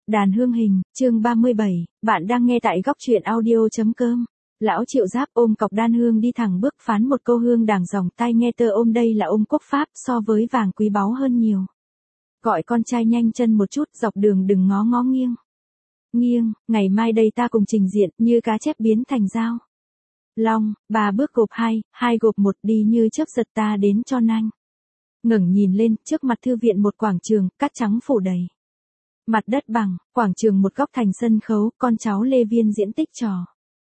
Đàn hương hình, chương 37, bạn đang nghe tại góc truyện audio.com. Lão Triệu Giáp ôm cọc đan hương đi thẳng bước phán một câu hương đàng dòng tai nghe tơ ôm đây là ôm quốc pháp so với vàng quý báu hơn nhiều. Gọi con trai nhanh chân một chút dọc đường đừng ngó ngó nghiêng. Nghiêng, ngày mai đây ta cùng trình diện như cá chép biến thành dao. Long, 3 bước gộp 2, 2 gộp 1 đi như chớp giật ta đến cho nanh. Ngẩng nhìn lên, trước mặt thư viện một quảng trường, cát trắng phủ đầy. Mặt đất bằng, quảng trường một góc thành sân khấu, con cháu Lê Viên diễn tích trò.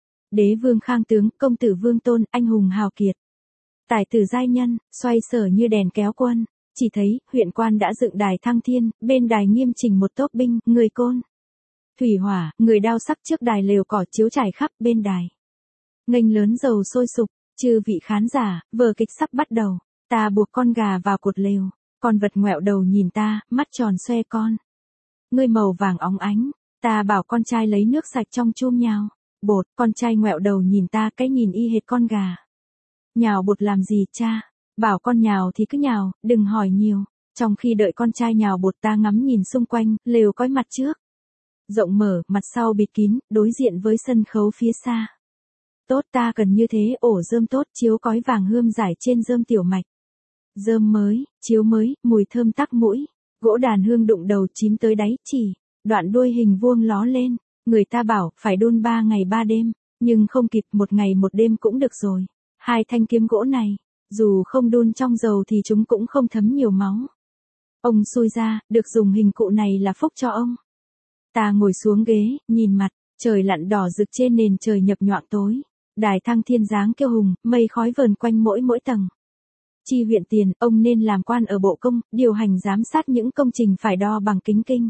Đế vương Khang tướng, công tử Vương Tôn, anh hùng hào kiệt. Tài tử giai nhân, xoay sở như đèn kéo quân, chỉ thấy, huyện quan đã dựng đài thăng thiên, bên đài nghiêm chỉnh một tốp binh, người côn. Thủy hỏa, người đao sắc trước đài lều cỏ chiếu trải khắp bên đài. Nghênh lớn dầu sôi sục, chư vị khán giả, vở kịch sắp bắt đầu, ta buộc con gà vào cột lều, con vật ngoẹo đầu nhìn ta, mắt tròn xoe con. Ngươi màu vàng óng ánh, ta bảo con trai lấy nước sạch trong chum nhào, bột, con trai ngoẹo đầu nhìn ta cái nhìn y hệt con gà. Nhào bột làm gì cha, bảo con nhào thì cứ nhào, đừng hỏi nhiều, trong khi đợi con trai nhào bột ta ngắm nhìn xung quanh, lều cõi mặt trước. Rộng mở, mặt sau bịt kín, đối diện với sân khấu phía xa. Tốt ta cần như thế, ổ rơm tốt, chiếu cói vàng hươm rải trên rơm tiểu mạch. Rơm mới, chiếu mới, mùi thơm tắc mũi. Gỗ đàn hương đụng đầu chím tới đáy chỉ, đoạn đuôi hình vuông ló lên, người ta bảo phải đun 3 ngày 3 đêm, nhưng không kịp 1 ngày 1 đêm cũng được rồi. 2 thanh kiếm gỗ này, dù không đun trong dầu thì chúng cũng không thấm nhiều máu. Ông xui ra, được dùng hình cụ này là phúc cho ông. Ta ngồi xuống ghế, nhìn mặt, trời lặn đỏ rực trên nền trời nhập nhoạng tối. Đài thăng thiên dáng kiêu hùng, mây khói vờn quanh mỗi tầng. Chi huyện tiền, ông nên làm quan ở bộ công, điều hành giám sát những công trình phải đo bằng kính kinh.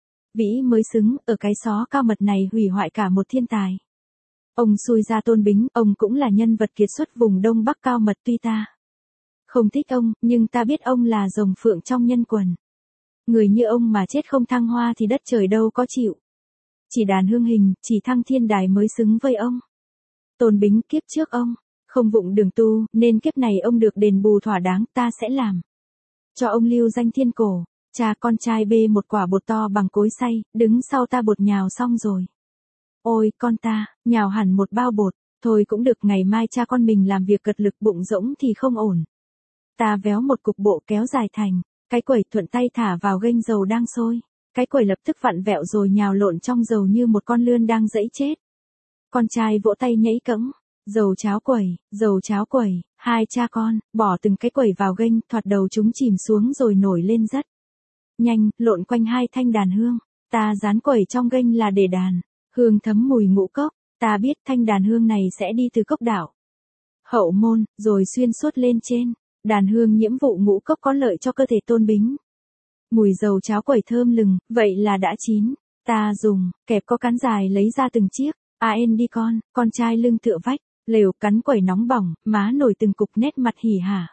Vĩ mới xứng, ở cái xó cao mật này hủy hoại cả một thiên tài. Ông xui ra Tôn Bính, ông cũng là nhân vật kiệt xuất vùng Đông Bắc cao mật tuy ta không thích ông, nhưng ta biết ông là rồng phượng trong nhân quần. Người như ông mà chết không thăng hoa thì đất trời đâu có chịu. Chỉ đàn hương hình, chỉ thăng thiên đài mới xứng với ông. Tôn Bính kiếp trước ông không vụng đường tu, nên kiếp này ông được đền bù thỏa đáng, ta sẽ làm cho ông lưu danh thiên cổ. Cha con trai bê một quả bột to bằng cối xay, đứng sau ta bột nhào xong rồi. Ôi, con ta, nhào hẳn một bao bột, thôi cũng được, ngày mai cha con mình làm việc cật lực bụng rỗng thì không ổn. Ta véo một cục bộ kéo dài thành, cái quẩy thuận tay thả vào ganh dầu đang sôi. Cái quẩy lập tức vặn vẹo rồi nhào lộn trong dầu như một con lươn đang giãy chết. Con trai vỗ tay nhảy cẫng. Dầu cháo quẩy, 2 cha con, bỏ từng cái quẩy vào ganh, thoạt đầu chúng chìm xuống rồi nổi lên rất nhanh, lộn quanh 2 thanh đàn hương. Ta dán quẩy trong ganh là để đàn hương thấm mùi ngũ cốc, ta biết thanh đàn hương này sẽ đi từ cốc đảo Hậu Môn, rồi xuyên suốt lên trên. Đàn hương nhiễm vụ ngũ cốc có lợi cho cơ thể Tôn Bính. Mùi dầu cháo quẩy thơm lừng, vậy là đã chín. Ta dùng, kẹp có cán dài lấy ra từng chiếc. Đi con trai lưng tựa vách, lều cắn quẩy nóng bỏng, má nổi từng cục nét mặt hỉ hả.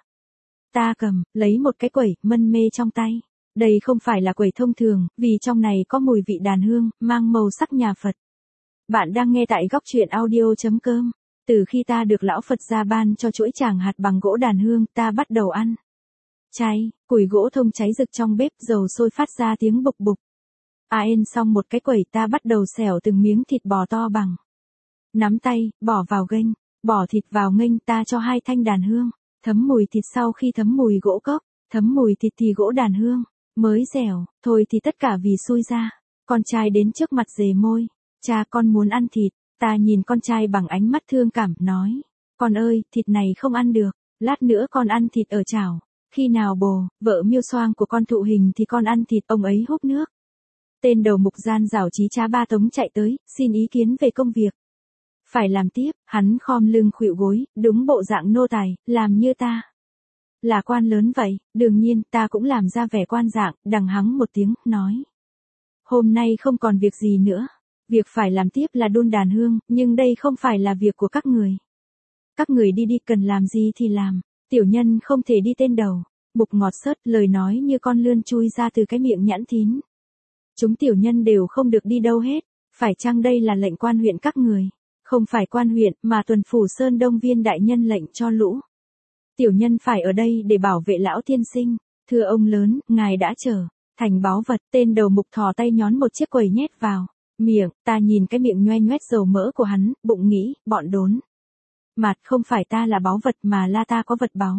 Ta cầm, lấy một cái quẩy, mân mê trong tay. Đây không phải là quẩy thông thường, vì trong này có mùi vị đàn hương, mang màu sắc nhà Phật. Bạn đang nghe tại góc truyện audio.com. Từ khi ta được lão Phật gia ban cho chuỗi tràng hạt bằng gỗ đàn hương, ta bắt đầu ăn cháy, củi gỗ thông cháy rực trong bếp, dầu sôi phát ra tiếng bục bục. Xong một cái quẩy, ta bắt đầu xẻo từng miếng thịt bò to bằng nắm tay, bỏ vào ganh, bỏ thịt vào nghênh, ta cho 2 thanh đàn hương, thấm mùi thịt sau khi thấm mùi gỗ cốc, thấm mùi thịt thì gỗ đàn hương, mới dẻo, thôi thì tất cả vì xui ra. Con trai đến trước mặt dề môi, cha con muốn ăn thịt, ta nhìn con trai bằng ánh mắt thương cảm, nói, con ơi, thịt này không ăn được, lát nữa con ăn thịt ở chảo, khi nào bồ, vợ Miêu Xoang của con thụ hình thì con ăn thịt, ông ấy húp nước. Tên đầu mục gian giảo trí trá Ba Tống chạy tới, xin ý kiến về công việc phải làm tiếp. Hắn khom lưng khuỵu gối, đúng bộ dạng nô tài, làm như ta là quan lớn vậy. Đương nhiên, ta cũng làm ra vẻ quan dạng, đằng hắng một tiếng, nói, hôm nay không còn việc gì nữa, việc phải làm tiếp là đun đàn hương, nhưng đây không phải là việc của các người. Các người đi cần làm gì thì làm, tiểu nhân không thể đi tên đầu. Mục ngọt sớt, lời nói như con lươn chui ra từ cái miệng nhẵn thín. Chúng tiểu nhân đều không được đi đâu hết, phải chăng đây là lệnh quan huyện các người? Không phải quan huyện, mà tuần phủ Sơn Đông Viên đại nhân lệnh cho lũ tiểu nhân phải ở đây để bảo vệ lão tiên sinh. Thưa ông lớn, ngài đã chờ Thành báu vật, tên đầu mục thò tay nhón một chiếc quầy nhét vào miệng, ta nhìn cái miệng nhoe nhoét dầu mỡ của hắn, bụng nghĩ, bọn đốn. Mặt không phải ta là báu vật mà là ta có vật báu.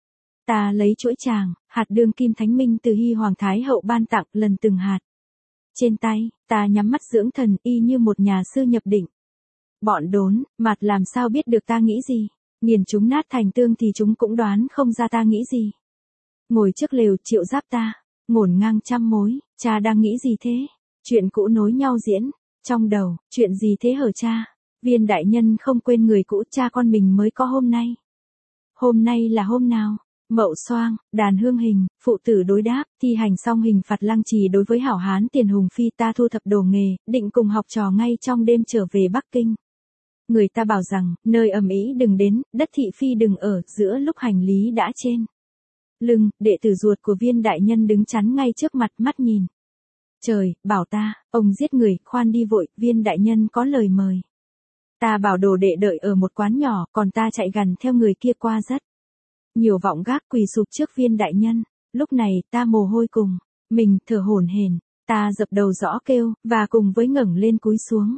Ta lấy chuỗi tràng, hạt đương kim thánh minh từ Hy Hoàng Thái Hậu ban tặng lần từng hạt. Trên tay, ta nhắm mắt dưỡng thần y như một nhà sư nhập định. Bọn đốn, mặt làm sao biết được ta nghĩ gì, nghiền chúng nát thành tương thì chúng cũng đoán không ra ta nghĩ gì. Ngồi trước lều Triệu Giáp ta, ngổn ngang trăm mối, cha đang nghĩ gì thế? Chuyện cũ nối nhau diễn, trong đầu, chuyện gì thế hở cha? Viên đại nhân không quên người cũ, cha con mình mới có hôm nay. Hôm nay là hôm nào? Mậu Xoang, đàn hương hình, phụ tử đối đáp, thi hành xong hình phạt lăng trì đối với hảo hán Tiền Hùng Phi, ta thu thập đồ nghề, định cùng học trò ngay trong đêm trở về Bắc Kinh. Người ta bảo rằng, nơi ầm ĩ đừng đến, đất thị phi đừng ở, giữa lúc hành lý đã trên lưng, đệ tử ruột của viên đại nhân đứng chắn ngay trước mặt, mắt nhìn trời, bảo ta, ông giết người, khoan đi vội, viên đại nhân có lời mời. Ta bảo đồ đệ đợi ở một quán nhỏ, còn ta chạy gần theo người kia qua rất nhiều vọng gác, quỳ sụp trước viên đại nhân. Lúc này ta mồ hôi cùng mình, thở hổn hển, ta dập đầu rõ kêu, và cùng với ngẩng lên cúi xuống.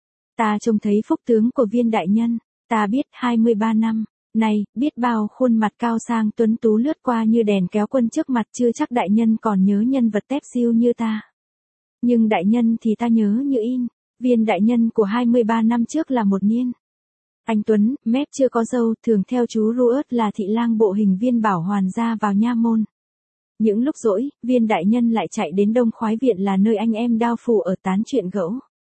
Ta trông thấy phúc tướng của viên đại nhân, ta biết 23 năm nay, biết bao khuôn mặt cao sang tuấn tú lướt qua như đèn kéo quân trước mặt, chưa chắc đại nhân còn nhớ nhân vật tép siêu như ta. Nhưng đại nhân thì ta nhớ như in, viên đại nhân của 23 năm trước là một niên anh tuấn, mép chưa có râu, thường theo chú Ruớt là thị lang bộ hình viên bảo hoàn ra vào nha môn. Những lúc rỗi, viên đại nhân lại chạy đến Đông Khoái Viện là nơi anh em đao phủ ở tán chuyện gẫu.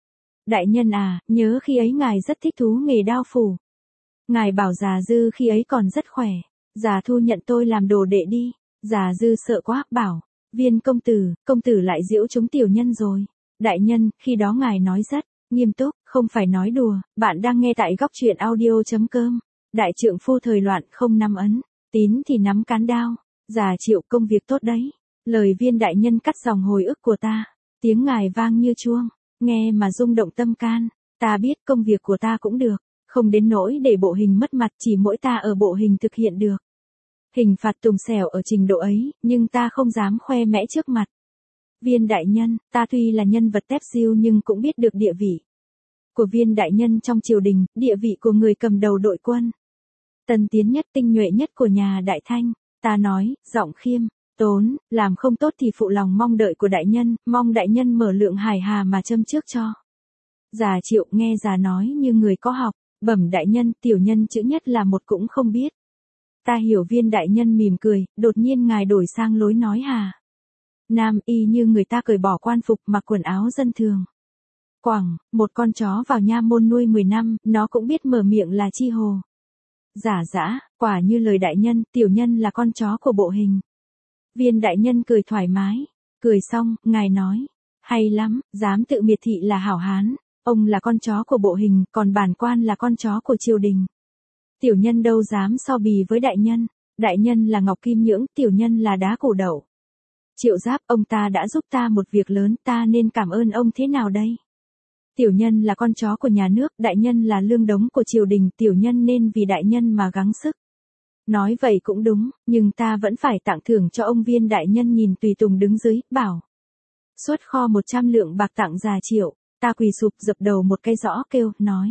Đại nhân à, nhớ khi ấy ngài rất thích thú nghề đao phủ. Ngài bảo già Dư khi ấy còn rất khỏe, già thu nhận tôi làm đồ đệ đi. Già Dư sợ quá, bảo, viên công tử lại giễu chúng tiểu nhân rồi. Đại nhân, khi đó ngài nói rất nghiêm túc, không phải nói đùa. Bạn đang nghe tại góc truyện audio.com. Đại trượng phu thời loạn không nắm ấn, tín thì nắm cán đao. Già Triệu, công việc tốt đấy. Lời viên đại nhân cắt dòng hồi ức của ta, tiếng ngài vang như chuông, nghe mà rung động tâm can. Ta biết công việc của ta cũng được, không đến nỗi để bộ hình mất mặt, chỉ mỗi ta ở bộ hình thực hiện được. Hình phạt tùng xẻo ở trình độ ấy, nhưng ta không dám khoe mẽ trước mặt viên đại nhân. Ta tuy là nhân vật tép siêu nhưng cũng biết được địa vị của viên đại nhân trong triều đình, địa vị của người cầm đầu đội quân tân tiến nhất, tinh nhuệ nhất của nhà Đại Thanh. Ta nói, giọng khiêm tốn, làm không tốt thì phụ lòng mong đợi của đại nhân, mong đại nhân mở lượng hài hà mà châm trước cho. Già Triệu nghe già nói như người có học, bẩm đại nhân, tiểu nhân chữ nhất là một cũng không biết. Ta hiểu. Viên đại nhân mỉm cười, đột nhiên ngài đổi sang lối nói hà nam, y như người ta cởi bỏ quan phục, mặc quần áo dân thường. Quẳng một con chó vào nha môn nuôi 10 năm, nó cũng biết mở miệng là chi hồ. Giả dã, quả như lời đại nhân, tiểu nhân là con chó của bộ hình. Viên đại nhân cười thoải mái, cười xong, ngài nói, hay lắm, dám tự miệt thị là hảo hán, ông là con chó của bộ hình, còn bản quan là con chó của triều đình. Tiểu nhân đâu dám so bì với đại nhân là ngọc kim nhưỡng, tiểu nhân là đá củ đậu. Triệu Giáp, ông ta đã giúp ta một việc lớn, ta nên cảm ơn ông thế nào đây? Tiểu nhân là con chó của nhà nước, đại nhân là lương đống của triều đình, tiểu nhân nên vì đại nhân mà gắng sức. Nói vậy cũng đúng, nhưng ta vẫn phải tặng thưởng cho ông. Viên đại nhân nhìn tùy tùng đứng dưới, bảo, xuất kho 100 lượng bạc tặng già Triệu. Ta quỳ sụp dập đầu một cái rõ kêu, nói,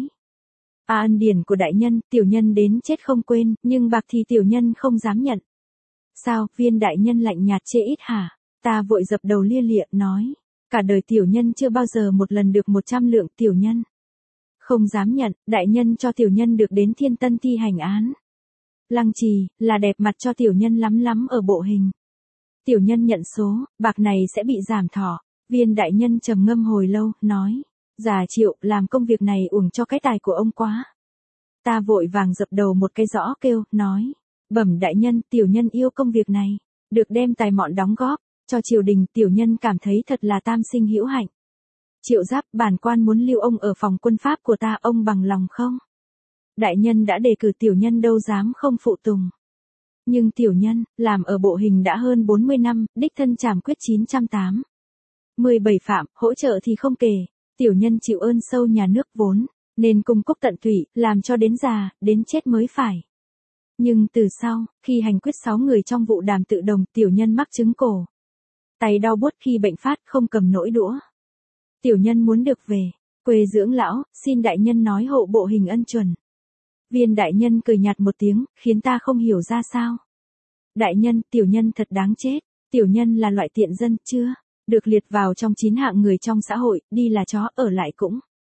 ân điển của đại nhân, tiểu nhân đến chết không quên, nhưng bạc thì tiểu nhân không dám nhận. Sao? Viên đại nhân lạnh nhạt, chê ít hả? Ta vội dập đầu lia lịa, nói, cả đời tiểu nhân chưa bao giờ một lần được 100 lượng, tiểu nhân không dám nhận. Đại nhân cho tiểu nhân được đến Thiên Tân thi hành án lăng trì, là đẹp mặt cho tiểu nhân lắm lắm ở bộ hình. Tiểu nhân nhận số, bạc này sẽ bị giảm thọ. Viên đại nhân trầm ngâm hồi lâu, nói, già Triệu, làm công việc này uổng cho cái tài của ông quá. Ta vội vàng dập đầu một cái rõ kêu, nói, bẩm đại nhân, tiểu nhân yêu công việc này, được đem tài mọn đóng góp cho triều đình, tiểu nhân cảm thấy thật là tam sinh hữu hạnh. Triệu Giáp, bản quan muốn lưu ông ở phòng quân pháp của ta, ông bằng lòng không? Đại nhân đã đề cử, tiểu nhân đâu dám không phụ tùng. Nhưng tiểu nhân, làm ở bộ hình đã hơn 40 năm, đích thân trảm quyết 917 phạm, hỗ trợ thì không kể. Tiểu nhân chịu ơn sâu nhà nước vốn, nên cung cúc tận tụy, làm cho đến già, đến chết mới phải. Nhưng từ sau, khi hành quyết 6 người trong vụ đàm tự đồng, tiểu nhân mắc chứng cổ tay đau buốt khi bệnh phát không cầm nổi đũa. Tiểu nhân muốn được về quê dưỡng lão, xin đại nhân nói hộ bộ hình ân chuẩn. Viên đại nhân cười nhạt một tiếng, khiến ta không hiểu ra sao. Đại nhân, tiểu nhân thật đáng chết. Tiểu nhân là loại tiện dân, chưa được liệt vào trong 9 hạng người trong xã hội, đi là chó, ở lại cũng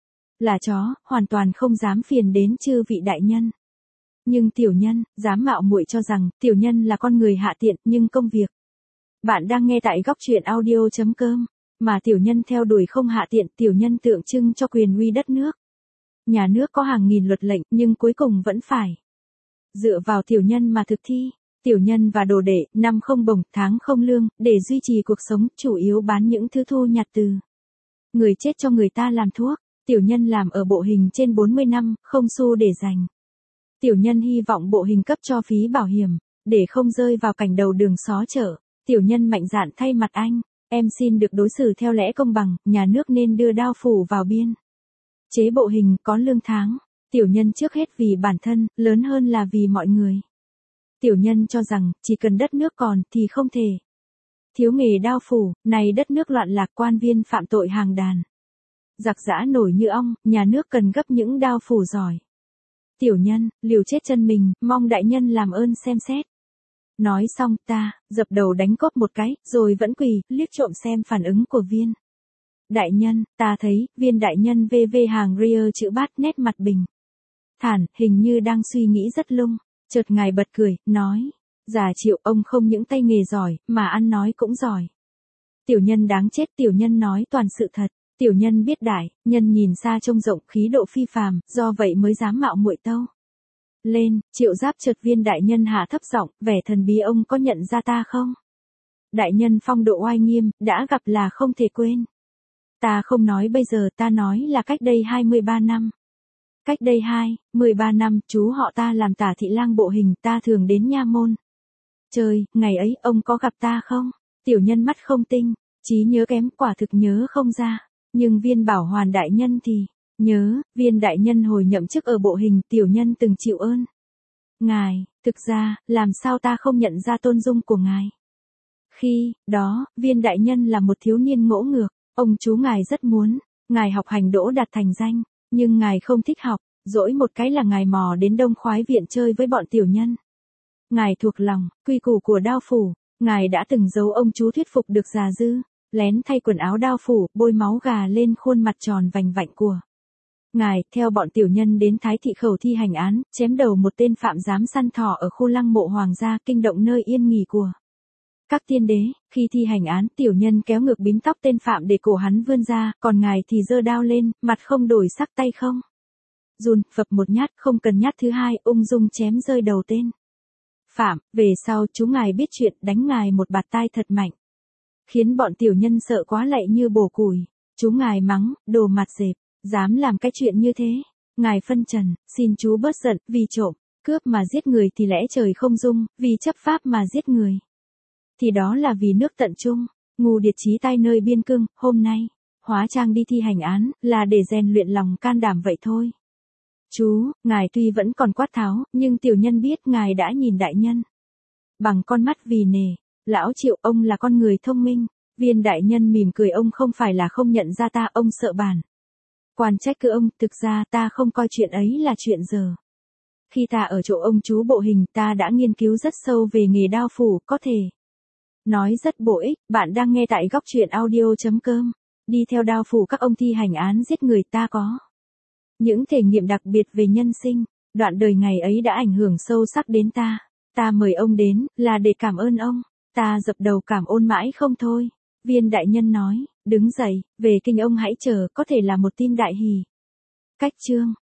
là chó, hoàn toàn không dám phiền đến chư vị đại nhân. Nhưng tiểu nhân, dám mạo muội cho rằng, tiểu nhân là con người hạ tiện, nhưng công việc. Bạn đang nghe tại góc truyện audio.com, mà tiểu nhân theo đuổi không hạ tiện, tiểu nhân tượng trưng cho quyền uy đất nước. Nhà nước có hàng nghìn luật lệnh, nhưng cuối cùng vẫn phải dựa vào tiểu nhân mà thực thi. Tiểu nhân và đồ đệ, năm không bổng, tháng không lương, để duy trì cuộc sống, chủ yếu bán những thứ thu nhặt từ người chết cho người ta làm thuốc. Tiểu nhân làm ở bộ hình trên 40 năm, không xu để dành. Tiểu nhân hy vọng bộ hình cấp cho phí bảo hiểm, để không rơi vào cảnh đầu đường xó chợ. Tiểu nhân mạnh dạn thay mặt anh, em xin được đối xử theo lẽ công bằng, nhà nước nên đưa đao phủ vào biên chế bộ hình có lương tháng. Tiểu nhân trước hết vì bản thân, lớn hơn là vì mọi người. Tiểu nhân cho rằng, chỉ cần đất nước còn, thì không thể thiếu nghề đao phủ, này đất nước loạn lạc quan viên phạm tội hàng đàn. Giặc giã nổi như ong, nhà nước cần gấp những đao phủ giỏi. Tiểu nhân, liều chết chân mình, mong đại nhân làm ơn xem xét. Nói xong ta, dập đầu đánh cóp một cái, rồi vẫn quỳ, liếc trộm xem phản ứng của viên. Đại nhân, ta thấy, viên đại nhân VV hàng rear chữ bát nét mặt bình thản, hình như đang suy nghĩ rất lung. Chợt ngài bật cười, nói, già Triệu ông không những tay nghề giỏi, mà ăn nói cũng giỏi. Tiểu nhân đáng chết, tiểu nhân nói toàn sự thật. Tiểu nhân biết đại, nhân nhìn xa trông rộng, khí độ phi phàm, do vậy mới dám mạo muội tâu lên. Triệu Giáp chợt viên đại nhân hạ thấp giọng, vẻ thần bí, ông có nhận ra ta không? Đại nhân phong độ oai nghiêm, đã gặp là không thể quên. Ta không nói bây giờ, ta nói là cách đây 23 năm. Cách đây 13 năm, chú họ ta làm tả thị lang bộ hình, ta thường đến nha môn chơi, ngày ấy, ông có gặp ta không? Tiểu nhân mắt không tinh, trí nhớ kém, quả thực nhớ không ra. Nhưng viên bảo hoàn đại nhân thì nhớ, viên đại nhân hồi nhậm chức ở bộ hình, tiểu nhân từng chịu ơn ngài. Thực ra, làm sao ta không nhận ra tôn dung của ngài? Khi đó, viên đại nhân là một thiếu niên ngỗ ngược, ông chú ngài rất muốn ngài học hành đỗ đạt thành danh, nhưng ngài không thích học, dỗi một cái là ngài mò đến Đông Khoái viện chơi với bọn tiểu nhân. Ngài thuộc lòng quy củ của đao phủ, ngài đã từng giấu ông chú thuyết phục được già dư, lén thay quần áo đao phủ, bôi máu gà lên khuôn mặt tròn vành vạnh của ngài, theo bọn tiểu nhân đến Thái thị khẩu thi hành án, chém đầu một tên phạm giám săn thỏ ở khu lăng mộ hoàng gia, kinh động nơi yên nghỉ của các tiên đế. Khi thi hành án, tiểu nhân kéo ngược bím tóc tên phạm để cổ hắn vươn ra, còn ngài thì giơ đao lên, mặt không đổi sắc, tay không run, phập một nhát, không cần nhát thứ hai, ung dung chém rơi đầu tên phạm. Về sau chú ngài biết chuyện, đánh ngài một bạt tai thật mạnh, khiến bọn tiểu nhân sợ quá lạy như bổ củi. Chú ngài mắng, đồ mặt dẹp, dám làm cái chuyện như thế. Ngài phân trần, xin chú bớt giận, vì trộm, cướp mà giết người thì lẽ trời không dung, vì chấp pháp mà giết người thì đó là vì nước tận trung. Ngu điệt chí tai nơi biên cương, hôm nay hóa trang đi thi hành án, là để rèn luyện lòng can đảm vậy thôi. Chú, ngài tuy vẫn còn quát tháo, nhưng tiểu nhân biết ngài đã nhìn đại nhân bằng con mắt vì nể. Lão Triệu, ông là con người thông minh. Viên đại nhân mỉm cười, ông không phải là không nhận ra ta, ông sợ bản quan trách cứ ông, thực ra ta không coi chuyện ấy là chuyện giờ. Khi ta ở chỗ ông chú bộ hình, ta đã nghiên cứu rất sâu về nghề đao phủ, có thể nói rất bổ ích. Bạn đang nghe tại góc truyện audio.com. Đi theo đao phủ các ông thi hành án giết người, ta có những thể nghiệm đặc biệt về nhân sinh. Đoạn đời ngày ấy đã ảnh hưởng sâu sắc đến ta. Ta mời ông đến, là để cảm ơn ông. Ta dập đầu cảm ơn mãi không thôi. Viên đại nhân nói, đứng dậy, về kinh ông hãy chờ, có thể là một tin đại hỷ. Cách chương